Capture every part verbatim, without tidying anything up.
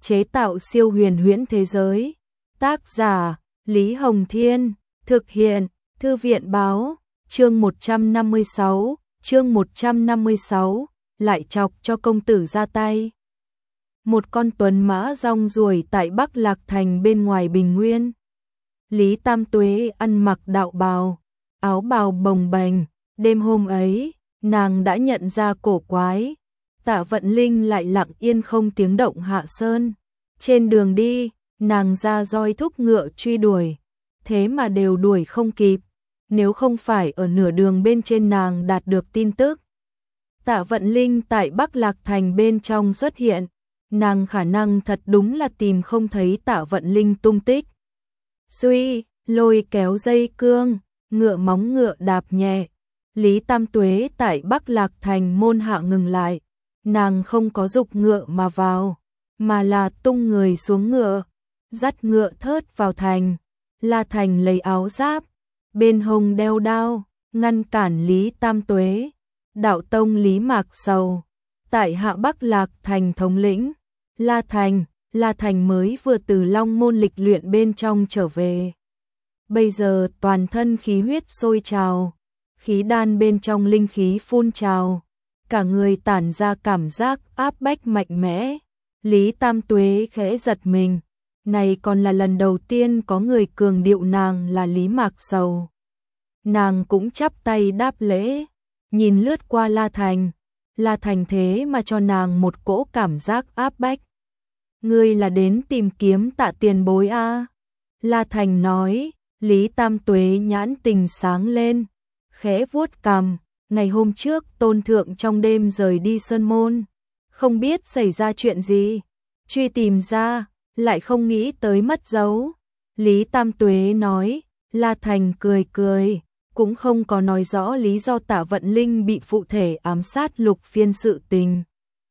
chế tạo siêu huyền huyễn thế giới. Tác giả Lý Hồng Thiên, thực hiện Thư viện Báo. Chương một trăm năm mươi sáu, chương một trăm năm mươi sáu, lại chọc cho công tử ra tay. Một con tuấn mã rong ruổi tại Bắc Lạc Thành bên ngoài Bình Nguyên. Lý Tam Tuế ăn mặc đạo bào, áo bào bồng bềnh, đêm hôm ấy, nàng đã nhận ra cổ quái. Tạ Vận Linh lại lặng yên không tiếng động hạ sơn. Trên đường đi, nàng ra roi thúc ngựa truy đuổi, thế mà đều đuổi không kịp. Nếu không phải ở nửa đường bên trên nàng đạt được tin tức Tạ Vận Linh tại Bắc Lạc Thành bên trong xuất hiện, nàng khả năng thật đúng là tìm không thấy Tạ Vận Linh tung tích. Duy, lôi kéo dây cương, ngựa móng ngựa đạp nhẹ. Lý Tam Tuế tại Bắc Lạc Thành môn hạ ngừng lại, nàng không có dục ngựa mà vào, mà là tung người xuống ngựa, dắt ngựa thớt vào thành. La Thành lấy áo giáp, bên hông đeo đao, ngăn cản Lý Tam Tuế. Đạo tông Lý Mạc Sầu, tại hạ Bắc Lạc Thành thống lĩnh. La Thành, La Thành mới vừa từ Long Môn lịch luyện bên trong trở về. Bây giờ toàn thân khí huyết sôi trào, khí đan bên trong linh khí phun trào, cả người tản ra cảm giác áp bách mạnh mẽ. Lý Tam Tuế khẽ giật mình, này còn là lần đầu tiên có người cường điệu nàng là Lý Mạc Sầu. Nàng cũng chắp tay đáp lễ, nhìn lướt qua La Thành. La Thành thế mà cho nàng một cỗ cảm giác áp bách. Ngươi là đến tìm kiếm Tạ tiền bối a? À? La Thành nói. Lý Tam Tuế nhãn tình sáng lên, khẽ vuốt cằm. Ngày hôm trước tôn thượng trong đêm rời đi Sơn Môn, không biết xảy ra chuyện gì, truy tìm ra, lại không nghĩ tới mất dấu. Lý Tam Tuế nói. La Thành cười cười, cũng không có nói rõ lý do Tạ Vận Linh bị phụ thể ám sát Lục Phiên sự tình.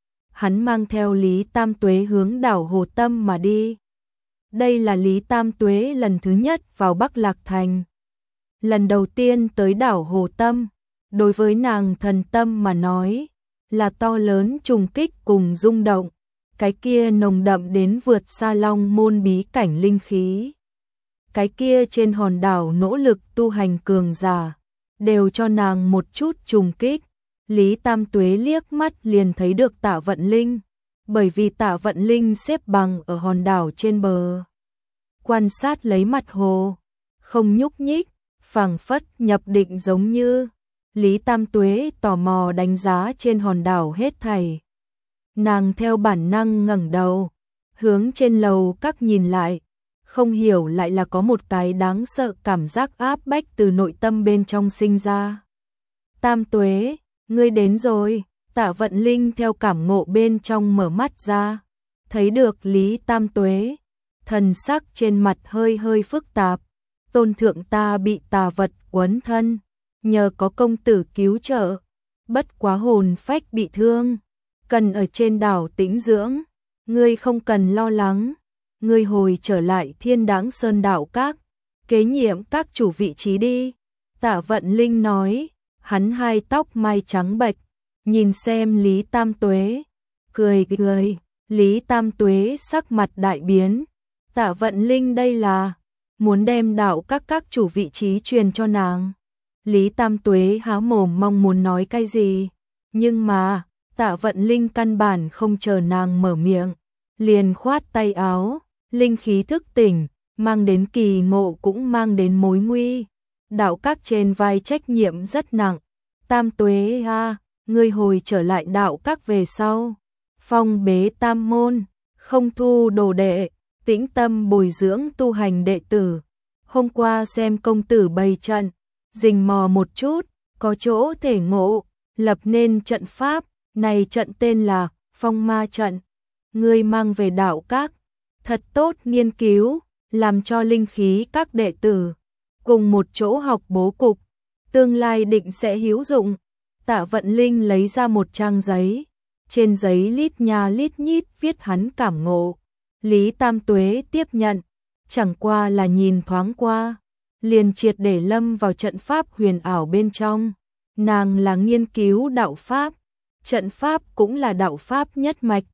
Hắn mang theo Lý Tam Tuế hướng đảo Hồ Tâm mà đi. Đây là Lý Tam Tuế lần thứ nhất vào Bắc Lạc Thành. Lần đầu tiên tới đảo Hồ Tâm, đối với nàng thần tâm mà nói, là to lớn trùng kích cùng rung động. Cái kia nồng đậm đến vượt xa Long Môn bí cảnh linh khí. Cái kia trên hòn đảo nỗ lực tu hành cường giả, đều cho nàng một chút trùng kích. Lý Tam Tuế liếc mắt liền thấy được Tạ Vận Linh, bởi vì Tạ Vận Linh xếp bằng ở hòn đảo trên bờ, quan sát lấy mặt hồ, không nhúc nhích, phảng phất nhập định giống như. Lý Tam Tuế tò mò đánh giá trên hòn đảo hết thảy. Nàng theo bản năng ngẩng đầu, hướng trên lầu các nhìn lại, không hiểu lại là có một cái đáng sợ cảm giác áp bách từ nội tâm bên trong sinh ra. Tam Tuế, ngươi đến rồi. Tạ Vận Linh theo cảm ngộ bên trong mở mắt ra, thấy được Lý Tam Tuế, thần sắc trên mặt hơi hơi phức tạp. Tôn thượng ta bị tà vật quấn thân, nhờ có công tử cứu trợ, bất quá hồn phách bị thương, cần ở trên đảo tĩnh dưỡng. Ngươi không cần lo lắng, ngươi hồi trở lại Thiên Đãng Sơn Đạo Các, kế nhiệm các chủ vị trí đi. Tạ Vận Linh nói. Hắn hai tóc mai trắng bệch, nhìn xem Lý Tam Tuế, cười cười. Lý Tam Tuế sắc mặt đại biến. Tạ Vận Linh đây là muốn đem đạo các các chủ vị trí truyền cho nàng. Lý Tam Tuế há mồm mong muốn nói cái gì, nhưng mà Tạ Vận Linh căn bản không chờ nàng mở miệng, liền khoát tay áo. Linh khí thức tỉnh, mang đến kỳ ngộ cũng mang đến mối nguy. Đạo các trên vai trách nhiệm rất nặng. Tam Tuế a, ngươi hồi trở lại đạo các về sau, phong bế tam môn, không thu đồ đệ, tĩnh tâm bồi dưỡng tu hành đệ tử. Hôm qua xem công tử bày trận, rình mò một chút, có chỗ thể ngộ, lập nên trận pháp, này trận tên là Phong Ma trận. Ngươi mang về đạo các, thật tốt nghiên cứu, làm cho linh khí các đệ tử cùng một chỗ học bố cục, tương lai định sẽ hữu dụng. Tạ Vận Linh lấy ra một trang giấy, trên giấy lít nha lít nhít viết hắn cảm ngộ. Lý Tam Tuế tiếp nhận, chẳng qua là nhìn thoáng qua, liền triệt để lâm vào trận pháp huyền ảo bên trong. Nàng là nghiên cứu đạo pháp, trận pháp cũng là đạo pháp nhất mạch.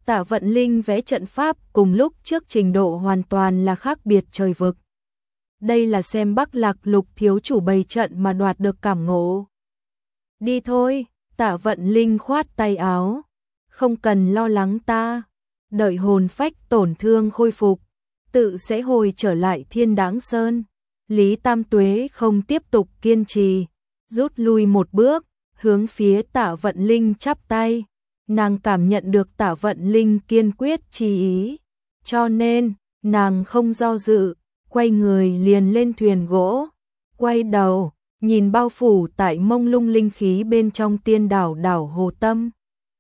Tạ Vận Linh vẽ trận pháp cùng lúc trước trình độ hoàn toàn là khác biệt trời vực. Đây là xem Bắc Lạc Lục thiếu chủ bày trận mà đoạt được cảm ngộ. Đi thôi, Tạ Vận Linh khoát tay áo. Không cần lo lắng ta. Đợi hồn phách tổn thương khôi phục, tự sẽ hồi trở lại Thiên Đãng Sơn. Lý Tam Tuế không tiếp tục kiên trì, rút lui một bước, hướng phía Tạ Vận Linh chắp tay. Nàng cảm nhận được Tạ Vận Linh kiên quyết chí ý, cho nên nàng không do dự, quay người liền lên thuyền gỗ, quay đầu, nhìn bao phủ tại mông lung linh khí bên trong tiên đảo đảo Hồ Tâm.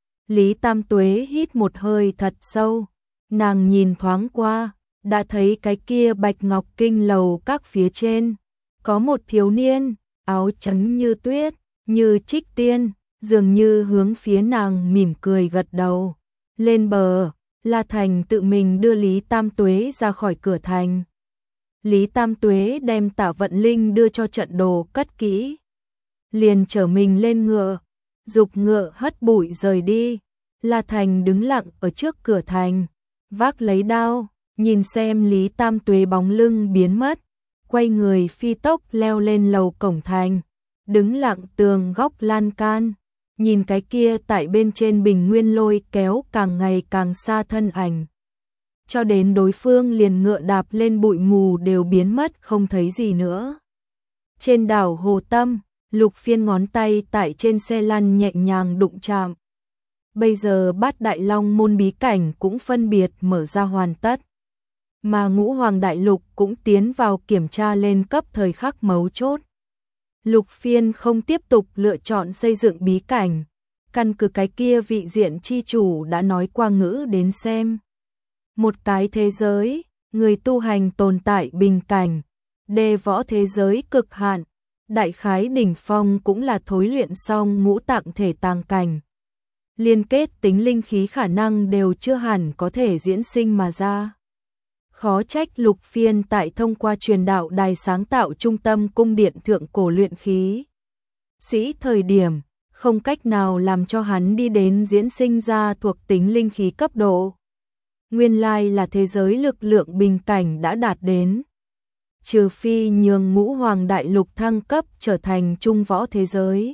Lý Tam Tuế hít một hơi thật sâu, nàng nhìn thoáng qua, đã thấy cái kia Bạch Ngọc Kinh lầu các phía trên, có một thiếu niên, áo trắng như tuyết, như trích tiên, dường như hướng phía nàng mỉm cười gật đầu. Lên bờ, La Thành tự mình đưa Lý Tam Tuế ra khỏi cửa thành. Lý Tam Tuế đem Tạ Vận Linh đưa cho trận đồ cất kỹ, liền trở mình lên ngựa, dục ngựa hất bụi rời đi. La Thành đứng lặng ở trước cửa thành, vác lấy đao, nhìn xem Lý Tam Tuế bóng lưng biến mất, quay người phi tốc leo lên lầu cổng thành, đứng lặng tường góc lan can, nhìn cái kia tại bên trên bình nguyên lôi kéo càng ngày càng xa thân ảnh. Cho đến đối phương liền ngựa đạp lên bụi mù đều biến mất không thấy gì nữa. Trên đảo Hồ Tâm, Lục Phiên ngón tay tại trên xe lăn nhẹ nhàng đụng chạm. Bây giờ Bát Đại Long môn bí cảnh cũng phân biệt mở ra hoàn tất. Mà Ngũ Hoàng Đại Lục cũng tiến vào kiểm tra lên cấp thời khắc mấu chốt. Lục Phiên không tiếp tục lựa chọn xây dựng bí cảnh, căn cứ cái kia vị diện chi chủ đã nói qua ngữ đến xem. Một cái thế giới, người tu hành tồn tại bình cảnh, đề võ thế giới cực hạn, đại khái đỉnh phong cũng là thối luyện xong ngũ tạng thể tàng cảnh. Liên kết tính linh khí khả năng đều chưa hẳn có thể diễn sinh mà ra. Khó trách Lục Phiên tại thông qua truyền đạo đài sáng tạo trung tâm cung điện thượng cổ luyện khí sĩ thời điểm, không cách nào làm cho hắn đi đến diễn sinh ra thuộc tính linh khí cấp độ. Nguyên lai là thế giới lực lượng bình cảnh đã đạt đến. Trừ phi nhường Ngũ Hoàng Đại Lục thăng cấp trở thành trung võ thế giới.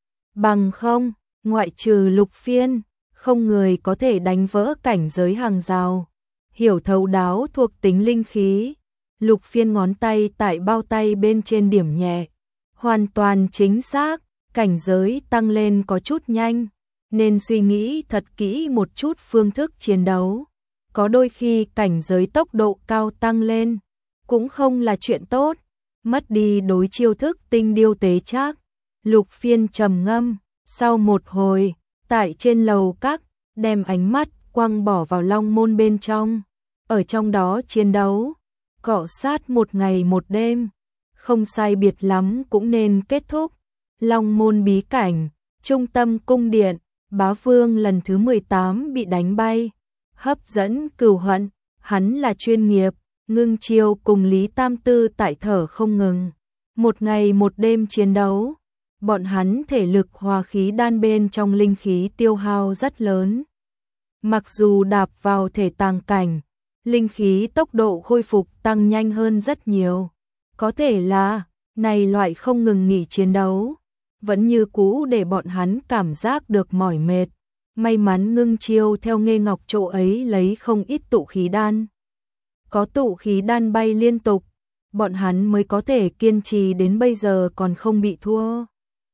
Bằng không, ngoại trừ Lục Phiên, không người có thể đánh vỡ cảnh giới hàng rào. Hiểu thấu đáo thuộc tính linh khí, Lục Phiên ngón tay tại bao tay bên trên điểm nhẹ. Hoàn toàn chính xác, cảnh giới tăng lên có chút nhanh, nên suy nghĩ thật kỹ một chút phương thức chiến đấu. Có đôi khi cảnh giới tốc độ cao tăng lên, cũng không là chuyện tốt, mất đi đối chiêu thức tinh điêu tế trác. Lục Phiên trầm ngâm, sau một hồi, tại trên lầu các, đem ánh mắt quăng bỏ vào Long môn bên trong, ở trong đó chiến đấu, cọ sát một ngày một đêm, không sai biệt lắm cũng nên kết thúc. Long môn bí cảnh, trung tâm cung điện, Bá Vương lần thứ mười tám bị đánh bay, hấp dẫn cừu hận, hắn là chuyên nghiệp, Ngưng Chiêu cùng Lý Tam Tư tại thở không ngừng. Một ngày một đêm chiến đấu, bọn hắn thể lực hòa khí đan bên trong linh khí tiêu hao rất lớn. Mặc dù đạp vào thể tàng cảnh, linh khí tốc độ khôi phục tăng nhanh hơn rất nhiều. Có thể là, này loại không ngừng nghỉ chiến đấu, vẫn như cũ để bọn hắn cảm giác được mỏi mệt. May mắn Ngưng Chiêu theo Nghê Ngọc chỗ ấy lấy không ít tụ khí đan. Có tụ khí đan bay liên tục, bọn hắn mới có thể kiên trì đến bây giờ còn không bị thua.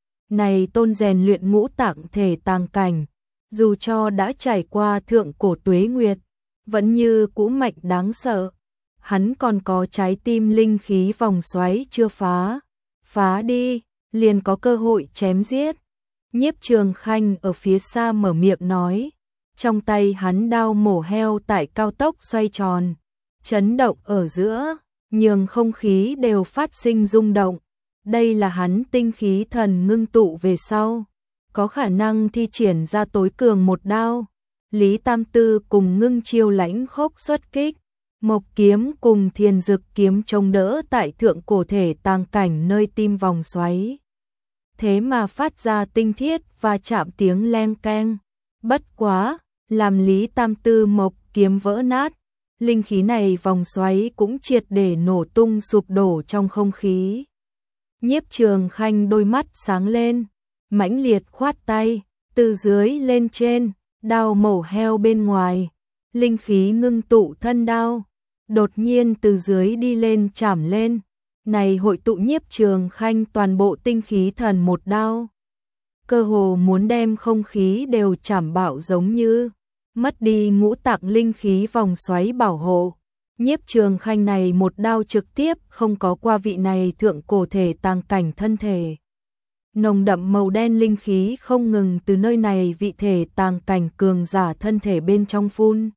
Này tôn rèn luyện ngũ tạng thể tàng cảnh, dù cho đã trải qua thượng cổ tuế nguyệt, vẫn như cũ mạnh đáng sợ. Hắn còn có trái tim linh khí vòng xoáy chưa phá. Phá đi, liền có cơ hội chém giết. Nhiếp Trường Khanh ở phía xa mở miệng nói, trong tay hắn đao mổ heo tại cao tốc xoay tròn, chấn động ở giữa, nhường không khí đều phát sinh rung động. Đây là hắn tinh khí thần ngưng tụ về sau, có khả năng thi triển ra tối cường một đao. Lý Tam Tư cùng Ngưng Chiêu lãnh khốc xuất kích, Mộc kiếm cùng Thiền Dực kiếm chống đỡ tại thượng cổ thể tàng cảnh nơi tim vòng xoáy. Thế mà phát ra tinh thiết và chạm tiếng leng keng. Bất quá, làm Lý Tam Tư Mộc kiếm vỡ nát, linh khí này vòng xoáy cũng triệt để nổ tung sụp đổ trong không khí. Nhiếp Trường Khanh đôi mắt sáng lên, mãnh liệt khoát tay, từ dưới lên trên, đao mổ heo bên ngoài, linh khí ngưng tụ thân đao, đột nhiên từ dưới đi lên chảm lên, này hội tụ Nhiếp Trường Khanh toàn bộ tinh khí thần một đao. Cơ hồ muốn đem không khí đều chảm bạo giống như mất đi ngũ tạng linh khí vòng xoáy bảo hộ. Nhiếp Trường Khanh này một đao trực tiếp không có qua vị này thượng cổ thể tàng cảnh thân thể. Nồng đậm màu đen linh khí không ngừng từ nơi này vị thể tàng cảnh cường giả thân thể bên trong phun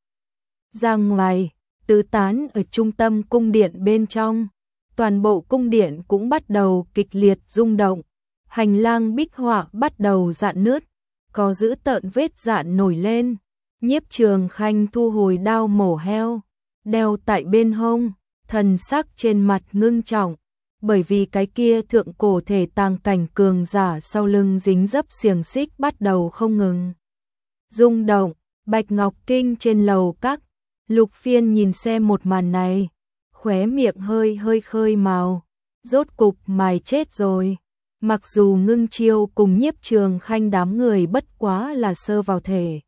ra ngoài, tứ tán ở trung tâm cung điện bên trong. Toàn bộ cung điện cũng bắt đầu kịch liệt rung động, hành lang bích họa bắt đầu rạn nứt, có dữ tợn vết rạn nổi lên. Nhiếp Trường Khanh thu hồi đao mổ heo, đeo tại bên hông, thần sắc trên mặt ngưng trọng, bởi vì cái kia thượng cổ thể tàng cảnh cường giả sau lưng dính dấp xiềng xích bắt đầu không ngừng rung động. Bạch Ngọc Kinh trên lầu các, Lục Phiên nhìn xem một màn này, khóe miệng hơi hơi khơi màu, rốt cục mày chết rồi. Mặc dù Ngưng Chiêu cùng Nhiếp Trường Khanh đám người bất quá là sơ vào thể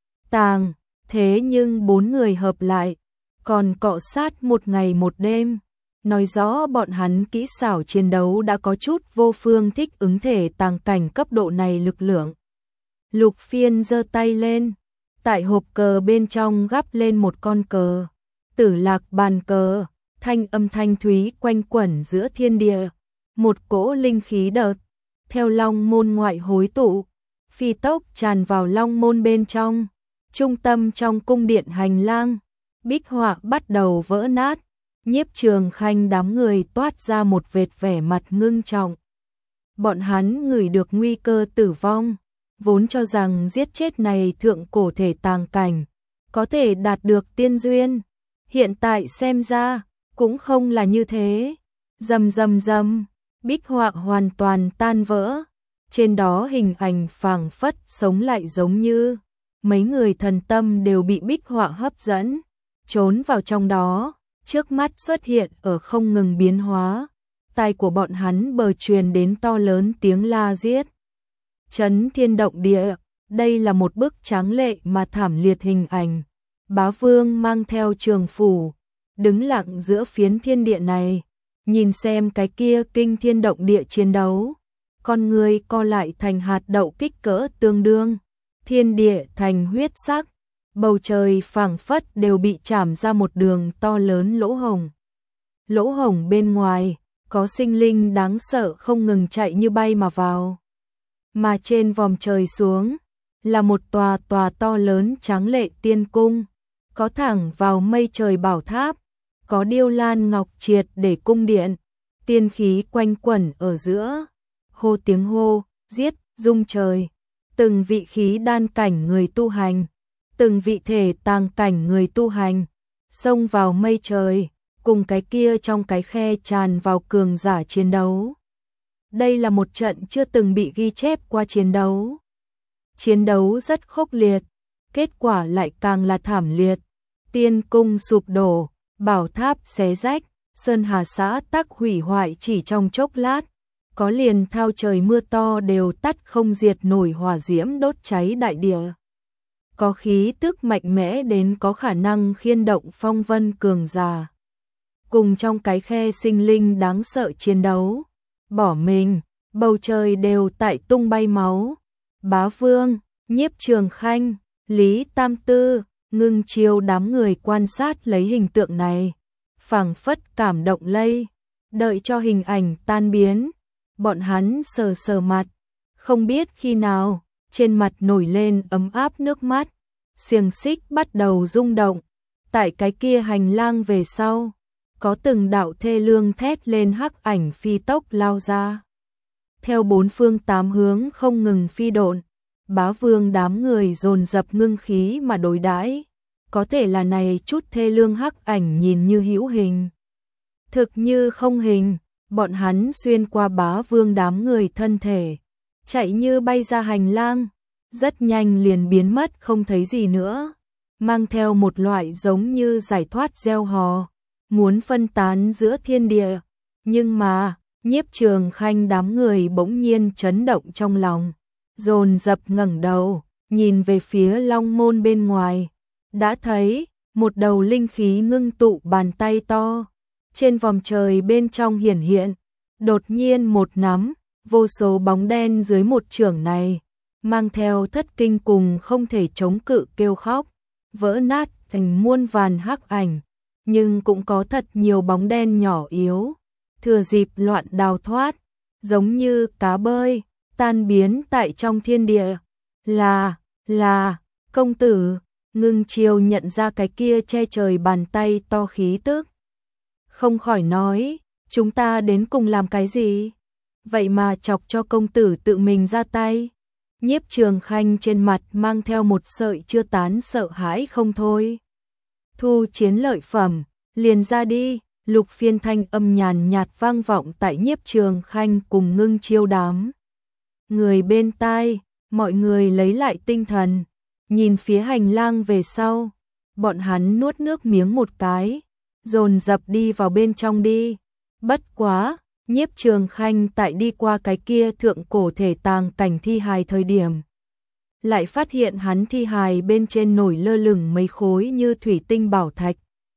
tàng, thế nhưng bốn người hợp lại, còn cọ sát một ngày một đêm, nói rõ bọn hắn kỹ xảo chiến đấu đã có chút vô phương thích ứng thể tàng cảnh cấp độ này lực lượng. Lục Phiên giơ tay lên, tại hộp cờ bên trong gắp lên một con cờ, Tử Lạc bàn cờ, thanh âm thanh thúy quanh quẩn giữa thiên địa, một cỗ linh khí đợt theo long môn ngoại hối tụ, phi tốc tràn vào long môn bên trong. Trung tâm trong cung điện hành lang, bích họa bắt đầu vỡ nát, Nhiếp Trường Khanh đám người toát ra một vệt vẻ mặt ngưng trọng. Bọn hắn ngửi được nguy cơ tử vong, vốn cho rằng giết chết này thượng cổ thể tàng cảnh, có thể đạt được tiên duyên. Hiện tại xem ra, cũng không là như thế. Rầm rầm rầm, bích họa hoàn toàn tan vỡ, trên đó hình ảnh phảng phất sống lại giống như mấy người thần tâm đều bị bích họa hấp dẫn, trốn vào trong đó, trước mắt xuất hiện ở không ngừng biến hóa. Tai của bọn hắn bờ truyền đến to lớn tiếng la giết chấn thiên động địa. Đây là một bức tráng lệ mà thảm liệt hình ảnh. Bá Vương mang theo trường phủ, đứng lặng giữa phiến thiên địa này, nhìn xem cái kia kinh thiên động địa chiến đấu. Con người co lại thành hạt đậu kích cỡ tương đương, thiên địa thành huyết sắc, bầu trời phảng phất đều bị chảm ra một đường to lớn lỗ hổng. Lỗ hổng bên ngoài, có sinh linh đáng sợ không ngừng chạy như bay mà vào. Mà trên vòm trời xuống, là một tòa tòa to lớn tráng lệ tiên cung, có thẳng vào mây trời bảo tháp, có điêu lan ngọc triệt để cung điện, tiên khí quanh quẩn ở giữa. Hô tiếng hô, giết, rung trời, từng vị khí đan cảnh người tu hành, từng vị thể tàng cảnh người tu hành, xông vào mây trời, cùng cái kia trong cái khe tràn vào cường giả chiến đấu. Đây là một trận chưa từng bị ghi chép qua chiến đấu. Chiến đấu rất khốc liệt, kết quả lại càng là thảm liệt. Tiên cung sụp đổ, bảo tháp xé rách, sơn hà xã tắc hủy hoại chỉ trong chốc lát. Có liền thao trời mưa to đều tắt không diệt nổi hỏa diễm đốt cháy đại địa. Có khí tức mạnh mẽ đến có khả năng khiên động phong vân cường giả. Cùng trong cái khe sinh linh đáng sợ chiến đấu, bỏ mình, bầu trời đều tại tung bay máu. Bá Vương, Nhiếp Trường Khanh, Lý Tam Tư, Ngưng Chiêu đám người quan sát lấy hình tượng này, phảng phất cảm động lây, đợi cho hình ảnh tan biến. Bọn hắn sờ sờ mặt, không biết khi nào, trên mặt nổi lên ấm áp nước mắt, xiềng xích bắt đầu rung động. Tại cái kia hành lang về sau, có từng đạo thê lương thét lên hắc ảnh phi tốc lao ra. Theo bốn phương tám hướng không ngừng phi độn, Bá Vương đám người dồn dập ngưng khí mà đối đãi. Có thể là này chút thê lương hắc ảnh nhìn như hữu hình, thực như không hình. Bọn hắn xuyên qua Bá Vương đám người thân thể, chạy như bay ra hành lang, rất nhanh liền biến mất không thấy gì nữa, mang theo một loại giống như giải thoát gieo hò, muốn phân tán giữa thiên địa. Nhưng mà, Nhiếp Trường Khanh đám người bỗng nhiên chấn động trong lòng, dồn dập ngẩng đầu, nhìn về phía long môn bên ngoài, đã thấy một đầu linh khí ngưng tụ bàn tay to, trên vòm trời bên trong hiển hiện, đột nhiên một nắm, vô số bóng đen dưới một chưởng này, mang theo thất kinh cùng không thể chống cự kêu khóc, vỡ nát thành muôn vàn hắc ảnh, nhưng cũng có thật nhiều bóng đen nhỏ yếu, thừa dịp loạn đào thoát, giống như cá bơi, tan biến tại trong thiên địa. Là, là, công tử. Ngưng Chiêu nhận ra cái kia che trời bàn tay to khí tức, không khỏi nói, chúng ta đến cùng làm cái gì? Vậy mà chọc cho công tử tự mình ra tay. Nhiếp Trường Khanh trên mặt mang theo một sợi chưa tán sợ hãi không thôi. Thu chiến lợi phẩm, liền ra đi. Lục Phiên thanh âm nhàn nhạt vang vọng tại Nhiếp Trường Khanh cùng Ngưng Chiêu đám người bên tai, mọi người lấy lại tinh thần, nhìn phía hành lang về sau, bọn hắn nuốt nước miếng một cái, dồn dập đi vào bên trong đi. Bất quá, Nhiếp Trường Khanh tại đi qua cái kia thượng cổ thể tàng cảnh thi hài thời điểm, lại phát hiện hắn thi hài bên trên nổi lơ lửng mấy khối như thủy tinh bảo thạch,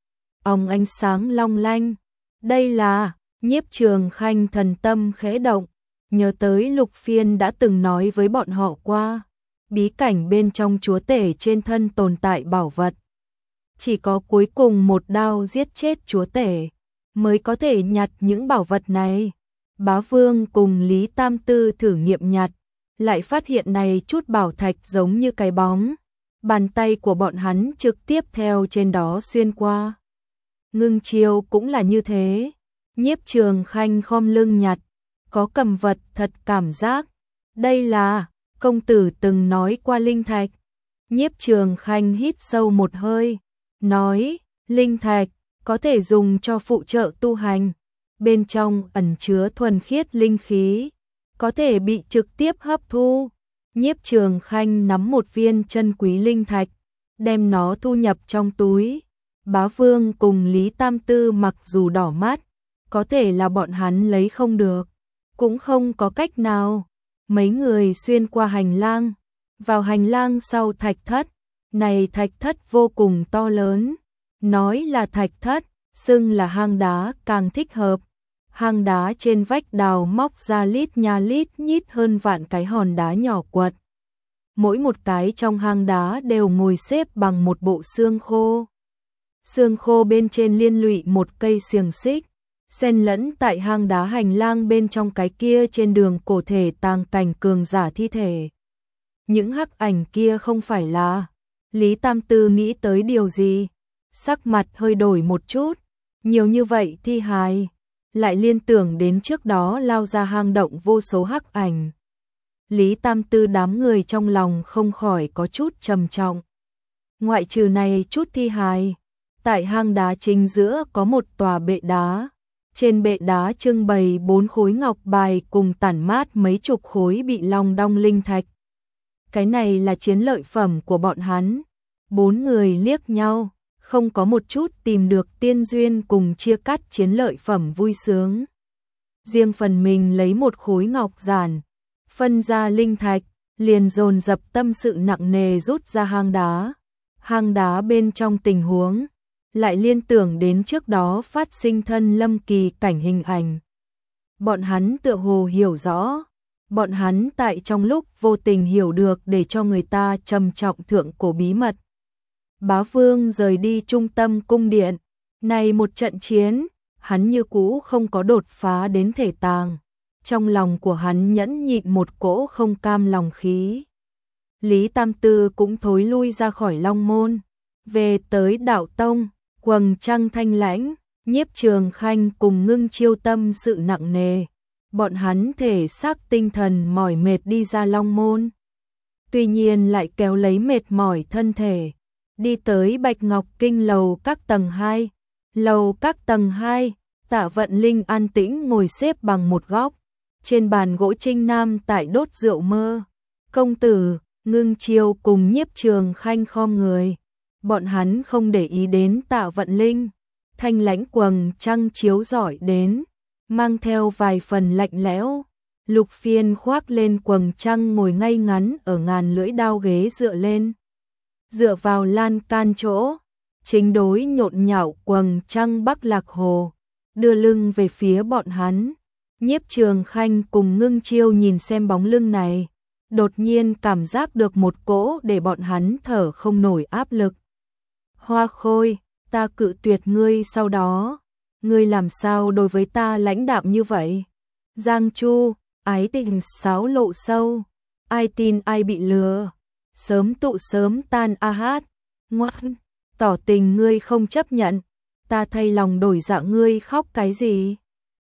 ong ánh sáng long lanh. Đây là, Nhiếp Trường Khanh thần tâm khẽ động, nhớ tới Lục Phiên đã từng nói với bọn họ qua, bí cảnh bên trong chúa tể trên thân tồn tại bảo vật. Chỉ có cuối cùng một đao giết chết chúa tể, mới có thể nhặt những bảo vật này. Bá Vương cùng Lý Tam Tư thử nghiệm nhặt, lại phát hiện này chút bảo thạch giống như cái bóng, bàn tay của bọn hắn trực tiếp theo trên đó xuyên qua. Ngưng Chiêu cũng là như thế, Nhiếp Trường Khanh khom lưng nhặt, có cầm vật thật cảm giác. Đây là, công tử từng nói qua linh thạch. Nhiếp Trường Khanh hít sâu một hơi, nói, linh thạch, có thể dùng cho phụ trợ tu hành. Bên trong ẩn chứa thuần khiết linh khí, có thể bị trực tiếp hấp thu. Nhiếp Trường Khanh nắm một viên chân quý linh thạch, đem nó thu nhập trong túi. Bá Vương cùng Lý Tam Tư mặc dù đỏ mắt, có thể là bọn hắn lấy không được, cũng không có cách nào. Mấy người xuyên qua hành lang, vào hành lang sau thạch thất. Này thạch thất vô cùng to lớn, nói là thạch thất, xưng là hang đá càng thích hợp. Hang đá trên vách đào móc ra lít nha lít nhít hơn vạn cái hòn đá nhỏ quật. Mỗi một cái trong hang đá đều ngồi xếp bằng một bộ xương khô. Xương khô bên trên liên lụy một cây xiềng xích, xen lẫn tại hang đá hành lang bên trong cái kia trên đường cổ thể tàng cảnh cường giả thi thể. Những hắc ảnh kia không phải là... Lý Tam Tư nghĩ tới điều gì, sắc mặt hơi đổi một chút, nhiều như vậy thi hài, lại liên tưởng đến trước đó lao ra hang động vô số hắc ảnh. Lý Tam Tư đám người trong lòng không khỏi có chút trầm trọng. Ngoại trừ này chút thi hài, tại hang đá chính giữa có một tòa bệ đá, trên bệ đá trưng bày bốn khối ngọc bài cùng tản mát mấy chục khối bị long đong linh thạch. Cái này là chiến lợi phẩm của bọn hắn. Bốn người liếc nhau, không có một chút tìm được tiên duyên cùng chia cắt chiến lợi phẩm vui sướng. Riêng phần mình lấy một khối ngọc giản, phân ra linh thạch, liền dồn dập tâm sự nặng nề rút ra hang đá. Hang đá bên trong tình huống, lại liên tưởng đến trước đó phát sinh thân lâm kỳ cảnh hình ảnh. Bọn hắn tựa hồ hiểu rõ, bọn hắn tại trong lúc vô tình hiểu được để cho người ta trầm trọng thượng cổ bí mật. Bá Vương rời đi trung tâm cung điện, này một trận chiến, hắn như cũ không có đột phá đến thể tàng. Trong lòng của hắn nhẫn nhịn một cỗ không cam lòng khí. Lý Tam Tư cũng thối lui ra khỏi Long Môn, về tới Đạo Tông, quầng trăng thanh lãnh, Nhiếp Trường Khanh cùng Ngưng Chiêu tâm sự nặng nề. Bọn hắn thể xác tinh thần mỏi mệt đi ra Long Môn. Tuy nhiên lại kéo lấy mệt mỏi thân thể, đi tới Bạch Ngọc Kinh lầu các tầng hai. Lầu các tầng hai, Tạ Vận Linh an tĩnh ngồi xếp bằng một góc, trên bàn gỗ trinh nam tại đốt rượu mơ. Công tử, Ngưng Chiêu cùng Nhiếp Trường Khanh khom người. Bọn hắn không để ý đến Tạ Vận Linh. Thanh lãnh quầng trăng chiếu rọi đến, mang theo vài phần lạnh lẽo. Lục Phiên khoác lên quầng trăng ngồi ngay ngắn ở ngàn lưỡi đao ghế dựa lên. Dựa vào lan can chỗ, chính đối nhộn nhạo quầng trăng Bắc Lạc Hồ, đưa lưng về phía bọn hắn. Nhiếp Trường Khanh cùng Ngưng Chiêu nhìn xem bóng lưng này, đột nhiên cảm giác được một cỗ để bọn hắn thở không nổi áp lực. Hoa Khôi, ta cự tuyệt ngươi sau đó, ngươi làm sao đối với ta lãnh đạm như vậy? Giang Chu, ái tình sáo lộ sâu, ai tin ai bị lừa, sớm tụ sớm tan a hát, ngoan, tỏ tình ngươi không chấp nhận, ta thay lòng đổi dạ ngươi khóc cái gì?